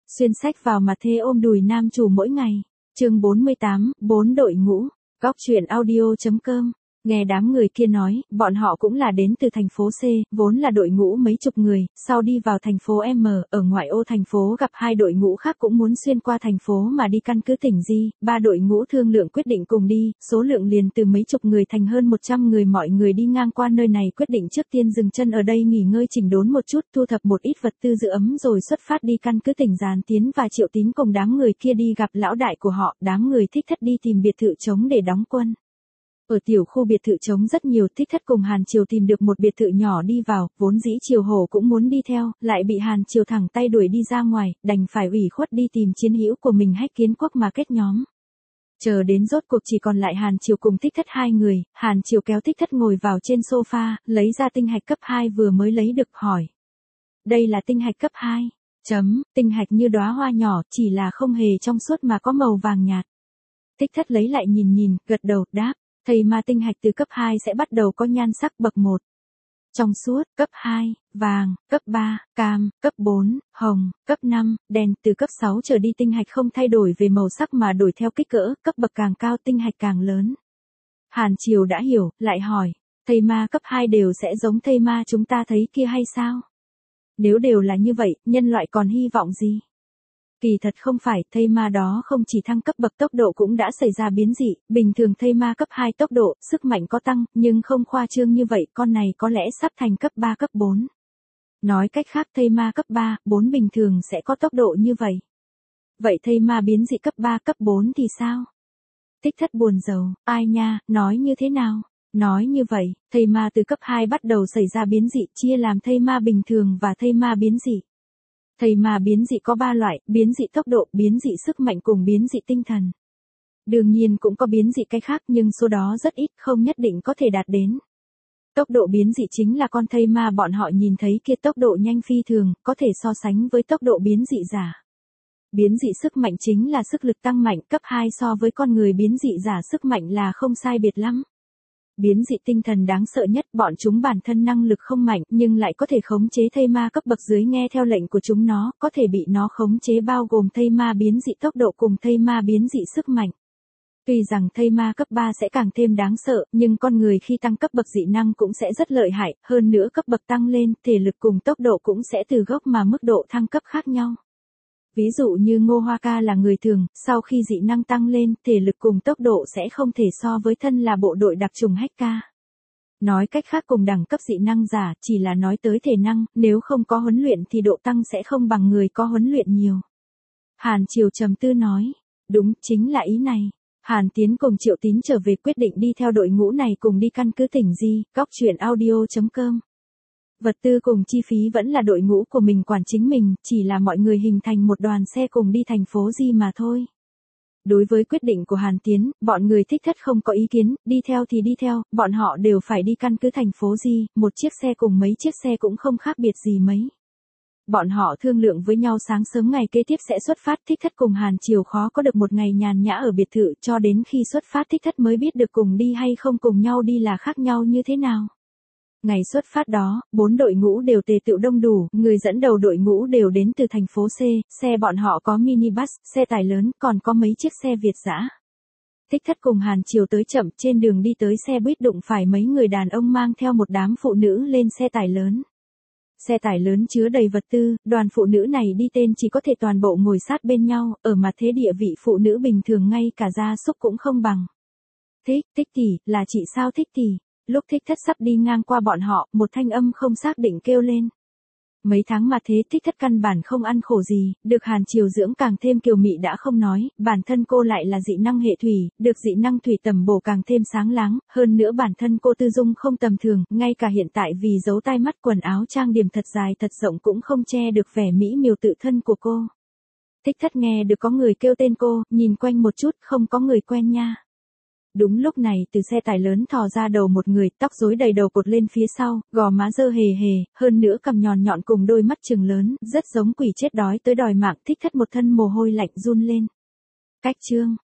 Xuyên sách vào mặt thế ôm đùi nam chủ mỗi ngày. Chương 48, 4 đội ngũ. Góc truyện audio.com. Nghe đám người kia nói, bọn họ cũng là đến từ thành phố C, vốn là đội ngũ mấy chục người, sau đi vào thành phố M, ở ngoại ô thành phố gặp hai đội ngũ khác cũng muốn xuyên qua thành phố mà đi căn cứ tỉnh G, ba đội ngũ thương lượng quyết định cùng đi, số lượng liền từ mấy chục người thành hơn 100 người, mọi người đi ngang qua nơi này quyết định trước tiên dừng chân ở đây nghỉ ngơi chỉnh đốn một chút, thu thập một ít vật tư giữ ấm rồi xuất phát đi căn cứ tỉnh Giàn Tiến và Triệu Tín cùng đám người kia đi gặp lão đại của họ, đám người Thích Thất đi tìm biệt thự trống để đóng quân. Ở tiểu khu biệt thự trống rất nhiều, Thích Thất cùng Hàn Triều tìm được một biệt thự nhỏ đi vào, vốn dĩ Triều Hổ cũng muốn đi theo, lại bị Hàn Triều thẳng tay đuổi đi ra ngoài, đành phải ủy khuất đi tìm chiến hữu của mình Hách Kiến Quốc mà kết nhóm. Chờ đến rốt cuộc chỉ còn lại Hàn Triều cùng Thích Thất hai người, Hàn Triều kéo Thích Thất ngồi vào trên sofa, lấy ra tinh hạch cấp 2 vừa mới lấy được hỏi. Đây là tinh hạch cấp 2. Tinh hạch như đóa hoa nhỏ, chỉ là không hề trong suốt mà có màu vàng nhạt. Thích Thất lấy lại nhìn, gật đầu, đáp. Thầy ma tinh hạch từ cấp 2 sẽ bắt đầu có nhan sắc bậc 1. Trong suốt, cấp 2, vàng, cấp 3, cam, cấp 4, hồng, cấp 5, đen, từ cấp 6 trở đi tinh hạch không thay đổi về màu sắc mà đổi theo kích cỡ, cấp bậc càng cao tinh hạch càng lớn. Hàn Triều đã hiểu, lại hỏi, thầy ma cấp 2 đều sẽ giống thầy ma chúng ta thấy kia hay sao? Nếu đều là như vậy, nhân loại còn hy vọng gì? Kỳ thật không phải, thây ma đó không chỉ thăng cấp bậc tốc độ cũng đã xảy ra biến dị, bình thường thây ma cấp 2 tốc độ, sức mạnh có tăng, nhưng không khoa trương như vậy, con này có lẽ sắp thành cấp 3 cấp 4. Nói cách khác thây ma cấp 3, 4 bình thường sẽ có tốc độ như vậy. Vậy thây ma biến dị cấp 3 cấp 4 thì sao? Thích Thất buồn rầu, ai nha, nói như thế nào? Nói như vậy, thây ma từ cấp 2 bắt đầu xảy ra biến dị, chia làm thây ma bình thường và thây ma biến dị. Thầy ma biến dị có 3 loại, biến dị tốc độ, biến dị sức mạnh cùng biến dị tinh thần. Đương nhiên cũng có biến dị cái khác nhưng số đó rất ít, không nhất định có thể đạt đến. Tốc độ biến dị chính là con thây ma bọn họ nhìn thấy kia tốc độ nhanh phi thường, có thể so sánh với tốc độ biến dị giả. Biến dị sức mạnh chính là sức lực tăng mạnh, cấp 2 so với con người biến dị giả sức mạnh là không sai biệt lắm. Biến dị tinh thần đáng sợ nhất, bọn chúng bản thân năng lực không mạnh nhưng lại có thể khống chế thây ma cấp bậc dưới nghe theo lệnh của chúng nó, có thể bị nó khống chế bao gồm thây ma biến dị tốc độ cùng thây ma biến dị sức mạnh. Tuy rằng thây ma cấp 3 sẽ càng thêm đáng sợ, nhưng con người khi tăng cấp bậc dị năng cũng sẽ rất lợi hại, hơn nữa cấp bậc tăng lên, thể lực cùng tốc độ cũng sẽ từ gốc mà mức độ thăng cấp khác nhau. Ví dụ như Ngô Hoa Ca là người thường, sau khi dị năng tăng lên, thể lực cùng tốc độ sẽ không thể so với thân là bộ đội đặc trùng Hách Ca. Nói cách khác cùng đẳng cấp dị năng giả, chỉ là nói tới thể năng, nếu không có huấn luyện thì độ tăng sẽ không bằng người có huấn luyện nhiều. Hàn Triều trầm tư nói, đúng, chính là ý này. Hàn Tiến cùng Triệu Tín trở về quyết định đi theo đội ngũ này cùng đi căn cứ tỉnh G, góc truyện audio.com. Vật tư cùng chi phí vẫn là đội ngũ của mình quản chính mình, chỉ là mọi người hình thành một đoàn xe cùng đi thành phố G mà thôi. Đối với quyết định của Hàn Tiến, bọn người Thích Thất không có ý kiến, đi theo thì đi theo, bọn họ đều phải đi căn cứ thành phố G, một chiếc xe cùng mấy chiếc xe cũng không khác biệt gì mấy. Bọn họ thương lượng với nhau sáng sớm ngày kế tiếp sẽ xuất phát, Thích Thất cùng Hàn Triều khó có được một ngày nhàn nhã ở biệt thự, cho đến khi xuất phát Thích Thất mới biết được cùng đi hay không cùng nhau đi là khác nhau như thế nào. Ngày xuất phát đó, 4 đội ngũ đều tề tựu đông đủ, người dẫn đầu đội ngũ đều đến từ thành phố C, xe bọn họ có minibus, xe tải lớn, còn có mấy chiếc xe Việt dã. Thích Thất cùng Hàn Triều tới chậm, trên đường đi tới xe buýt đụng phải mấy người đàn ông mang theo một đám phụ nữ lên xe tải lớn. Xe tải lớn chứa đầy vật tư, đoàn phụ nữ này đi tên chỉ có thể toàn bộ ngồi sát bên nhau, ở mặt thế địa vị phụ nữ bình thường ngay cả gia súc cũng không bằng. Thích tỷ, là chị sao Thích tỷ? Lúc Thích Thất sắp đi ngang qua bọn họ, một thanh âm không xác định kêu lên. Mấy tháng mà thế Thích Thất căn bản không ăn khổ gì, được Hàn Triều dưỡng càng thêm kiều mị đã không nói, bản thân cô lại là dị năng hệ thủy, được dị năng thủy tầm bổ càng thêm sáng láng, hơn nữa bản thân cô tư dung không tầm thường, ngay cả hiện tại vì giấu tai mắt quần áo trang điểm thật dài thật rộng cũng không che được vẻ mỹ miều tự thân của cô. Thích Thất nghe được có người kêu tên cô, nhìn quanh một chút, không có người quen nha. Đúng lúc này từ xe tải lớn thò ra đầu một người, tóc rối đầy đầu cột lên phía sau, gò má dơ hề hề, hơn nữa cằm nhọn nhọn cùng đôi mắt trừng lớn, rất giống quỷ chết đói tới đòi mạng. Thích Thất một thân mồ hôi lạnh run lên. Cách chương,